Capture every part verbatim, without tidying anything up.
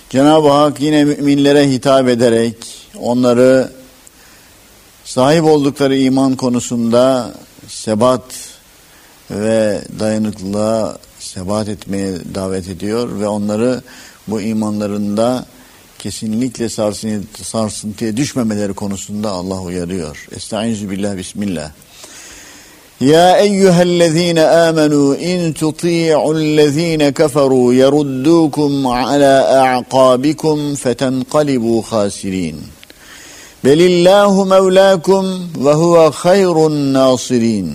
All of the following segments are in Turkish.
Cenab-ı Hak yine müminlere hitap ederek onları sahip oldukları iman konusunda sebat ve dayanıklılığa sebat etmeye davet ediyor ve onları bu imanlarında kesinlikle sarsıntıya düşmemeleri konusunda Allah uyarıyor. Estaizu billah, bismillah. Ya eyyühellezine amenu in tuti'ullezine keferu yeruddukum ala a'qabikum fetenqalibu khasirin. Belillahu mevlakum ve huve hayrun nasirin.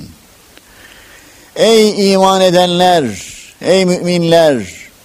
Ey iman edenler, ey müminler,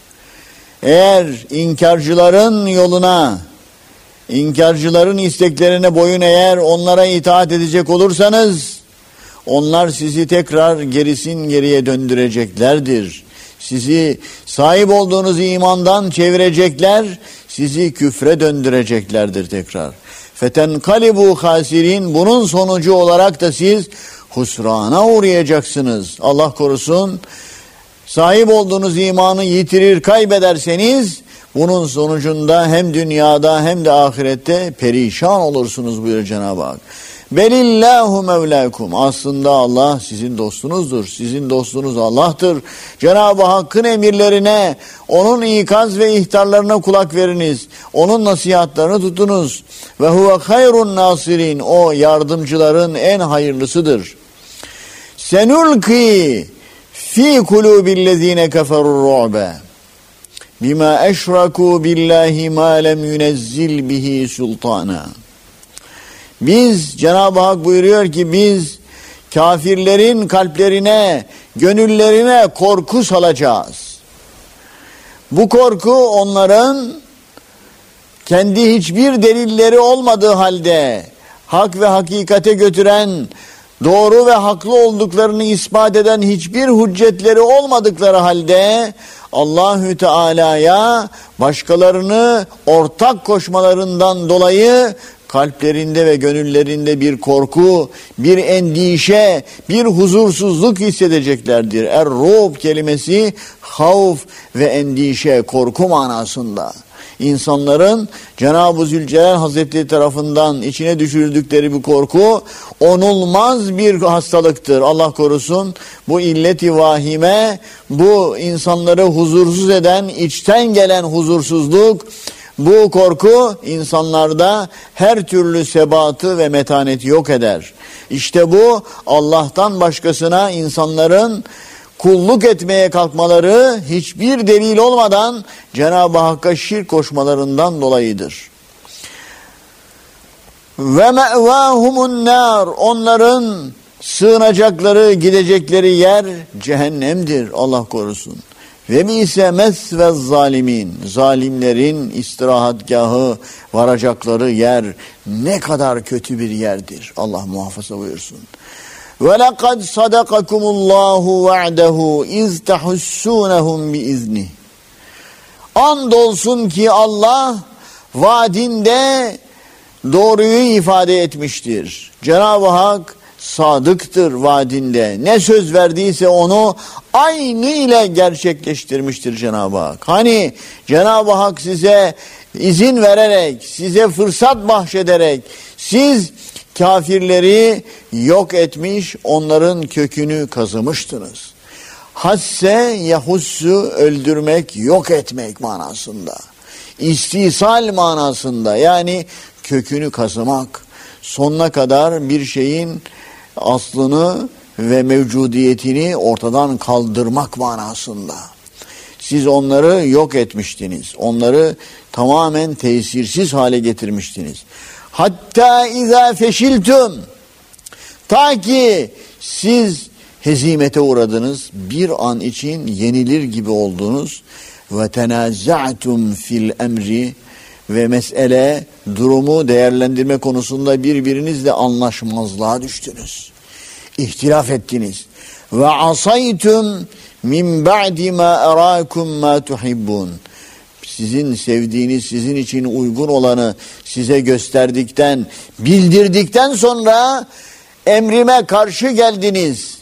eğer inkarcıların yoluna, inkarcıların isteklerine boyun eğer onlara itaat edecek olursanız, onlar sizi tekrar gerisin geriye döndüreceklerdir. Sizi sahip olduğunuz imandan çevirecekler, sizi küfre döndüreceklerdir tekrar. Fetenkalibu hasirin, bunun sonucu olarak da siz husrana uğrayacaksınız. Allah korusun. Sahip olduğunuz imanı yitirir, kaybederseniz bunun sonucunda hem dünyada hem de ahirette perişan olursunuz buyuruyor Cenab-ı Hak. Belillahu mevlakum. Aslında Allah sizin dostunuzdur. Sizin dostunuz Allah'tır. Cenab-ı Hakk'ın emirlerine, onun ikaz ve ihtarlarına kulak veriniz. Onun nasihatlarını tutunuz. Ve huve hayrun nasirin. O yardımcıların en hayırlısıdır. Senulki fi kulubillezine keferur ru'be bima eşraku billahi ma lem yunezzil bihi sultana. Biz, Cenab-ı Hak buyuruyor ki biz kafirlerin kalplerine, gönüllerine korku salacağız. Bu korku onların kendi hiçbir delilleri olmadığı halde hak ve hakikate götüren, doğru ve haklı olduklarını ispat eden hiçbir hüccetleri olmadıkları halde Allahü Teala'ya başkalarını ortak koşmalarından dolayı kalplerinde ve gönüllerinde bir korku, bir endişe, bir huzursuzluk hissedeceklerdir. Er-Rub kelimesi havf ve endişe, korku manasında. İnsanların Cenab-ı Zülcelal Hazretleri tarafından içine düşürdükleri bir korku onulmaz bir hastalıktır. Allah korusun. Bu illet-i vahime, bu insanları huzursuz eden, içten gelen huzursuzluk, bu korku insanlarda her türlü sebatı ve metaneti yok eder. İşte bu Allah'tan başkasına insanların kulluk etmeye kalkmaları hiçbir delil olmadan Cenab-ı Hakk'a şirk koşmalarından dolayıdır. Ve me'vâhumun nâr, onların sığınacakları, gidecekleri yer cehennemdir. Allah korusun. Ve bi'se mesve zalimin, zalimlerin istirahatgahı, varacakları yer ne kadar kötü bir yerdir. Allah muhafaza buyursun. Ve lekad sadakakumullahu va'dehu iz tahussunehum biizni. Andolsun ki Allah vaadinde doğruyu ifade etmiştir. Cenab-ı Hak sadıktır vaadinde. Ne söz verdiyse onu aynı ile gerçekleştirmiştir Cenab-ı Hak. Hani Cenab-ı Hak size izin vererek, size fırsat bahşederek siz kafirleri yok etmiş, onların kökünü kazımıştınız. Hasse yahussu, öldürmek, yok etmek manasında. İstisal manasında, yani kökünü kazımak. Sonuna kadar bir şeyin aslını ve mevcudiyetini ortadan kaldırmak manasında. Siz onları yok etmiştiniz. Onları tamamen tesirsiz hale getirmiştiniz. Hatta izâ feşiltüm, ta ki siz hezimete uğradınız, bir an için yenilir gibi oldunuz. Ve tenâza'tum fil emri, ve mesele, durumu değerlendirme konusunda birbirinizle anlaşmazlığa düştünüz. İhtilaf ettiniz. Ve asaytum min ba'di ma araakum ma tuhibbun. Sizin sevdiğiniz, sizin için uygun olanı size gösterdikten, bildirdikten sonra emrime karşı geldiniz.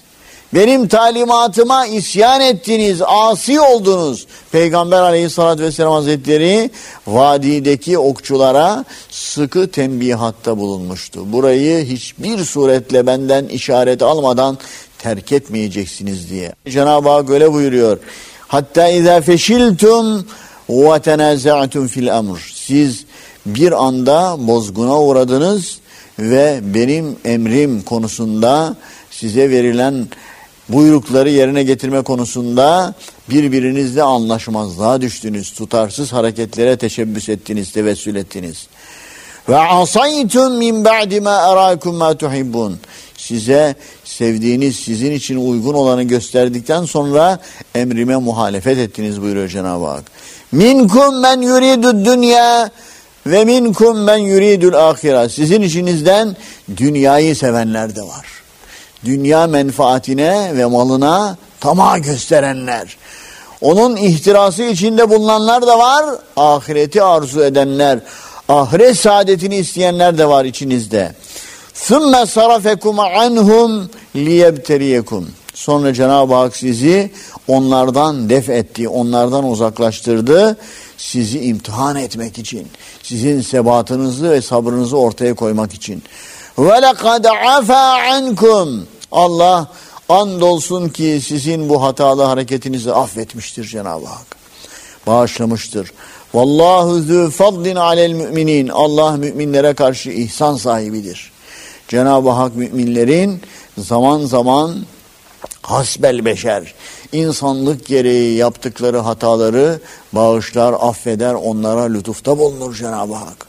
Benim talimatıma isyan ettiniz, asi oldunuz. Peygamber aleyhissalatü vesselam hazretleri vadideki okçulara sıkı tembihatta bulunmuştu. Burayı hiçbir suretle benden işaret almadan terk etmeyeceksiniz diye. Cenab-ı Hak öyle buyuruyor. Hatta izâ feşiltum ve tenâza'tum fil emr. Siz bir anda bozguna uğradınız ve benim emrim konusunda, size verilen buyrukları yerine getirme konusunda birbirinizle anlaşmazlığa düştünüz. Tutarsız hareketlere teşebbüs ettiniz, tevessül ettiniz. Ve asaytum min ba'di ma araakum ma tuhibbun. Size sevdiğiniz, sizin için uygun olanı gösterdikten sonra emrime muhalefet ettiniz buyuruyor Cenab-ı Hak. Minkum men yuridu dünya ve minkum men yuridul ahire. Sizin içinizden dünyayı sevenler de var. Dünya menfaatine ve malına tamah gösterenler. Onun ihtirası içinde bulunanlar da var. Ahireti arzu edenler, ahiret saadetini isteyenler de var içinizde. ثُمَّ صَرَفَكُمْ عَنْهُمْ لِيَبْتَرِيَكُمْ. Sonra Cenab-ı Hak sizi onlardan def etti, onlardan uzaklaştırdı. Sizi imtihan etmek için, sizin sebatınızı ve sabrınızı ortaya koymak için. وَلَقَدْ عَفَا عَنْكُمْ. Allah andolsun ki sizin bu hatalı hareketinizi affetmiştir Cenab-ı Hak. Bağışlamıştır. Vallahu zü fadlin alel müminin. Allah müminlere karşı ihsan sahibidir. Cenab-ı Hak müminlerin zaman zaman hasbel beşer, insanlık gereği yaptıkları hataları bağışlar, affeder, onlara lütufta bulunur Cenab-ı Hak.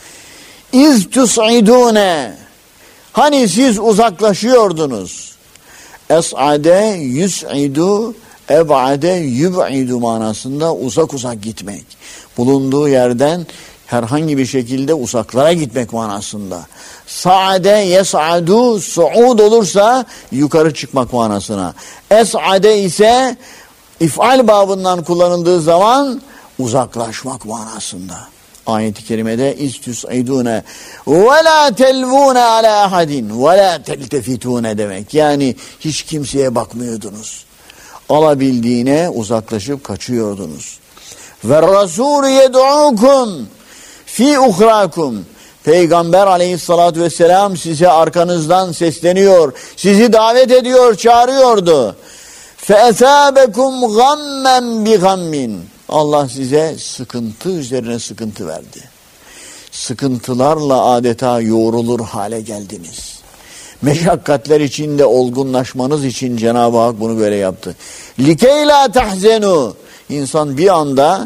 İz tus'idune. Hani siz uzaklaşıyordunuz. Es'ade yus'idu, eb'ade yub'idu manasında uzak uzak gitmek. Bulunduğu yerden herhangi bir şekilde uzaklara gitmek manasında. Sa'ade yes'adu, su'ud olursa yukarı çıkmak manasına. Es'ade ise if'al babından kullanıldığı zaman uzaklaşmak manasında. Ayet-i kerimede istus'idune ve la telvune ala ahadin ve la teltefitune demek. Yani hiç kimseye bakmıyordunuz. Alabildiğine uzaklaşıp kaçıyordunuz. Ve Rasul yed'ukum fi uhrakum. Peygamber aleyhissalatü vesselam size arkanızdan sesleniyor, sizi davet ediyor, çağırıyordu. فَاَثَابَكُمْ غَمَّنْ بِغَمِّنْ. Allah size sıkıntı üzerine sıkıntı verdi. Sıkıntılarla adeta yoğrulur hale geldiniz. Meşakkatler içinde olgunlaşmanız için Cenab-ı Hak bunu böyle yaptı. لِكَيْ لَا تَحْزَنُوا. İnsan bir anda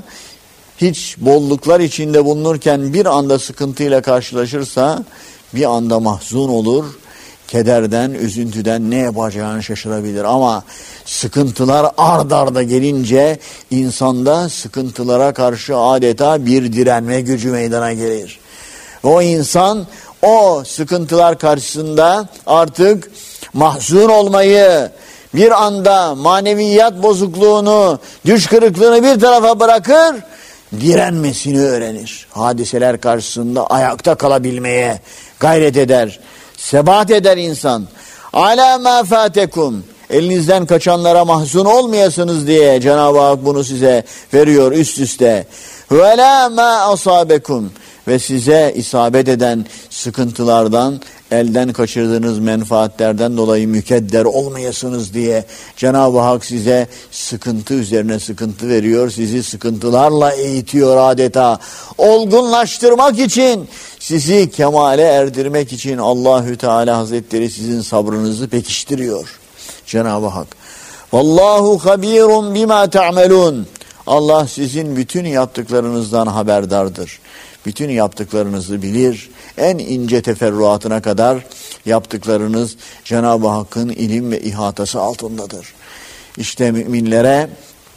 hiç bolluklar içinde bulunurken bir anda sıkıntıyla karşılaşırsa bir anda mahzun olur. Kederden, üzüntüden ne yapacağını şaşırabilir. Ama sıkıntılar ard arda gelince insanda sıkıntılara karşı adeta bir direnme gücü meydana gelir. O insan o sıkıntılar karşısında artık mahzun olmayı, bir anda maneviyat bozukluğunu, düş kırıklığını bir tarafa bırakır, direnmesini öğrenir. Hadiseler karşısında ayakta kalabilmeye gayret eder. Sebat eder insan. Ala ma fatekum. Elinizden kaçanlara mahzun olmayasınız diye Cenab-ı Hak bunu size veriyor üst üste. Ve la ma asabekum. Ve size isabet eden sıkıntılardan, elden kaçırdığınız menfaatlerden dolayı mükedder olmayasınız diye Cenab-ı Hak size sıkıntı üzerine sıkıntı veriyor. Sizi sıkıntılarla eğitiyor adeta. Olgunlaştırmak için, sizi kemale erdirmek için Allahü Teala Hazretleri sizin sabrınızı pekiştiriyor Cenab-ı Hak. Vallahu habirun bima ta'melun. Allah sizin bütün yaptıklarınızdan haberdardır. Bütün yaptıklarınızı bilir. En ince teferruatına kadar yaptıklarınız Cenab-ı Hakk'ın ilim ve ihatası altındadır. İşte müminlere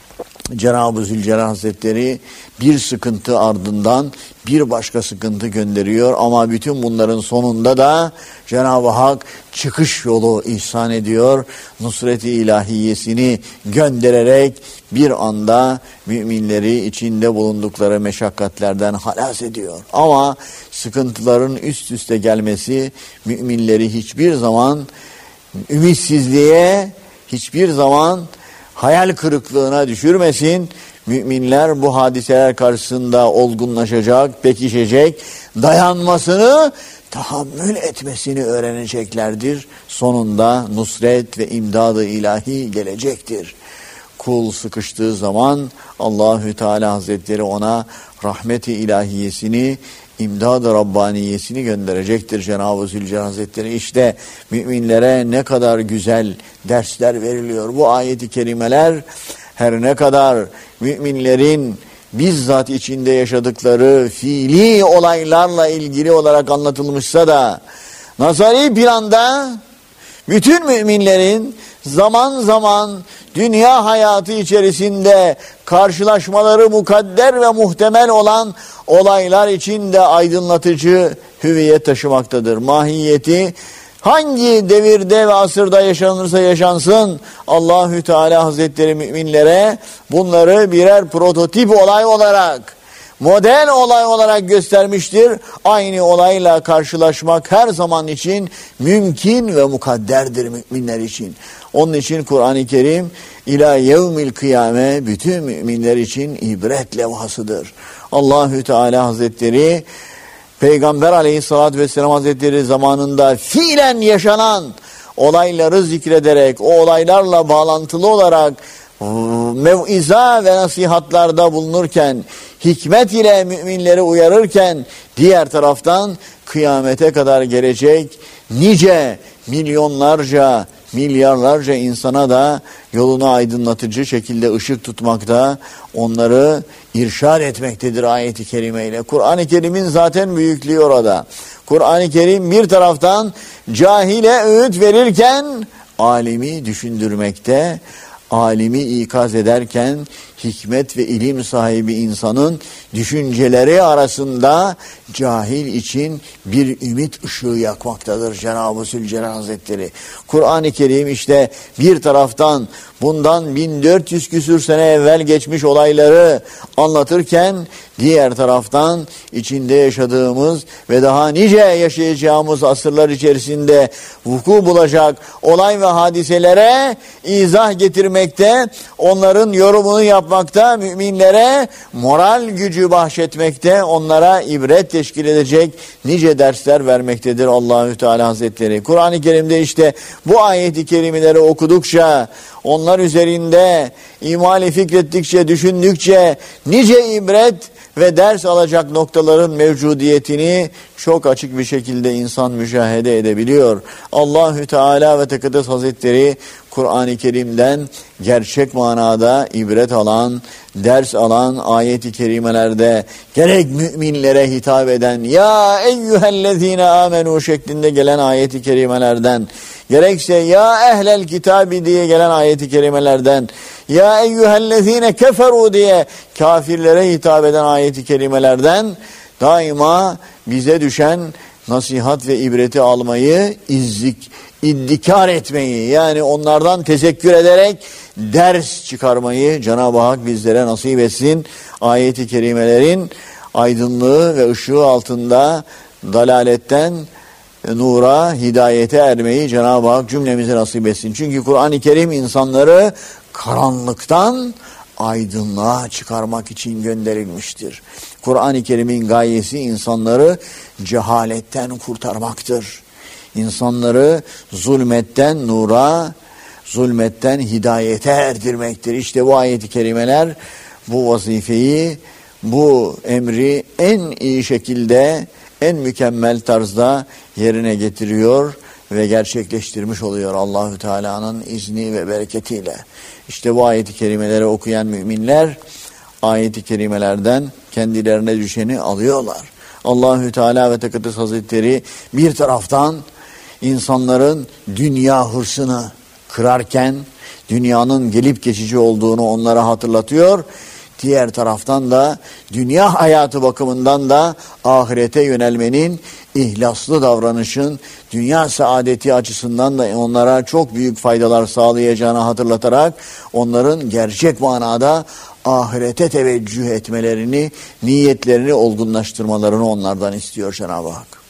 Cenab-ı Zülcelal Hazretleri bir sıkıntı ardından bir başka sıkıntı gönderiyor ama bütün bunların sonunda da Cenab-ı Hak çıkış yolu ihsan ediyor. Nusret-i ilahiyesini göndererek bir anda müminleri içinde bulundukları meşakkatlerden halas ediyor. Ama sıkıntıların üst üste gelmesi müminleri hiçbir zaman ümitsizliğe, hiçbir zaman hayal kırıklığına düşürmesin. Müminler bu hadiseler karşısında olgunlaşacak, pekişecek, dayanmasını, tahammül etmesini öğreneceklerdir. Sonunda nusret ve imdad-ı ilahi gelecektir. Kul sıkıştığı zaman Allahü Teala Hazretleri ona rahmet-i ilahiyesini, imdad-ı Rabbaniyesini gönderecektir Cenab-ı Zülcelal Hazretleri. İşte müminlere ne kadar güzel dersler veriliyor. Bu ayet-i kerimeler her ne kadar müminlerin bizzat içinde yaşadıkları fiili olaylarla ilgili olarak anlatılmışsa da nazari planda bütün müminlerin zaman zaman dünya hayatı içerisinde karşılaşmaları mukadder ve muhtemel olan olaylar için de aydınlatıcı hüviyet taşımaktadır. Mahiyeti hangi devirde ve asırda yaşanırsa yaşansın Allahü Teala Hazretleri müminlere bunları birer prototip olay olarak, model olay olarak göstermiştir. Aynı olayla karşılaşmak her zaman için mümkün ve mukadderdir müminler için. Onun için Kur'an-ı Kerim ila yevmil kıyame bütün müminler için ibret levhasıdır. Allahü Teala Hazretleri Peygamber Aleyhisselatü Vesselam Hazretleri zamanında fiilen yaşanan olayları zikrederek, o olaylarla bağlantılı olarak mev'iza ve nasihatlarda bulunurken, hikmet ile müminleri uyarırken, diğer taraftan kıyamete kadar gelecek nice milyonlarca, milyarlarca insana da yolunu aydınlatıcı şekilde ışık tutmakta, onları irşad etmektedir ayet-i kerimeyle. Kur'an-ı Kerim'in zaten büyüklüğü orada. Kur'an-ı Kerim bir taraftan cahile öğüt verirken alimi düşündürmekte, alimi ikaz ederken hikmet ve ilim sahibi insanın düşünceleri arasında cahil için bir ümit ışığı yakmaktadır Cenab-ı Zülcelal Hazretleri. Kur'an-ı Kerim işte bir taraftan bundan bin dört yüz küsür sene evvel geçmiş olayları anlatırken diğer taraftan içinde yaşadığımız ve daha nice yaşayacağımız asırlar içerisinde vuku bulacak olay ve hadiselere izah getirmekte, onların yorumunu yapmakta, müminlere moral gücü bahşetmekte, onlara ibret teşkil edecek nice dersler vermektedir Allahü Teala Hazretleri. Kur'an-ı Kerim'de işte bu ayeti kerimeleri okudukça, onlar üzerinde imali fikrettikçe, düşündükçe nice ibret ve ders alacak noktaların mevcudiyetini çok açık bir şekilde insan müşahede edebiliyor. Allahü Teala ve Tekaddes Hazretleri Kur'an-ı Kerim'den gerçek manada ibret alan, ders alan ayet-i kerimelerde gerek müminlere hitap eden ya eyyühellezine amenu şeklinde gelen ayet-i kerimelerden, gerekse ya ehlel kitabi diye gelen ayet-i kerimelerden, ya eyyühellezine keferu diye kafirlere hitap eden ayet-i kerimelerden daima bize düşen nasihat ve ibreti almayı, izzik, iddikar etmeyi, yani onlardan tezekkür ederek ders çıkarmayı Cenab-ı Hak bizlere nasip etsin. Ayet-i kerimelerin aydınlığı ve ışığı altında dalaletten nura, hidayete ermeyi Cenab-ı Hak cümlemize nasip etsin. Çünkü Kur'an-ı Kerim insanları karanlıktan aydınlığa çıkarmak için gönderilmiştir. Kur'an-ı Kerim'in gayesi insanları cehaletten kurtarmaktır. İnsanları zulmetten nura, zulmetten hidayete erdirmektir. İşte bu ayet-i kerimeler bu vazifeyi, bu emri en iyi şekilde, en mükemmel tarzda yerine getiriyor ve gerçekleştirmiş oluyor Allahü Teala'nın izni ve bereketiyle. İşte bu ayet-i kerimeleri okuyan müminler ayet-i kerimelerden kendilerine düşeni alıyorlar. Allahü Teala ve Tekaddes Hazretleri bir taraftan insanların dünya hırsını kırarken dünyanın gelip geçici olduğunu onlara hatırlatıyor. Diğer taraftan da dünya hayatı bakımından da ahirete yönelmenin, ihlaslı davranışın dünya saadeti açısından da onlara çok büyük faydalar sağlayacağını hatırlatarak onların gerçek manada ahirete teveccüh etmelerini, niyetlerini olgunlaştırmalarını onlardan istiyor Cenab-ı Hak.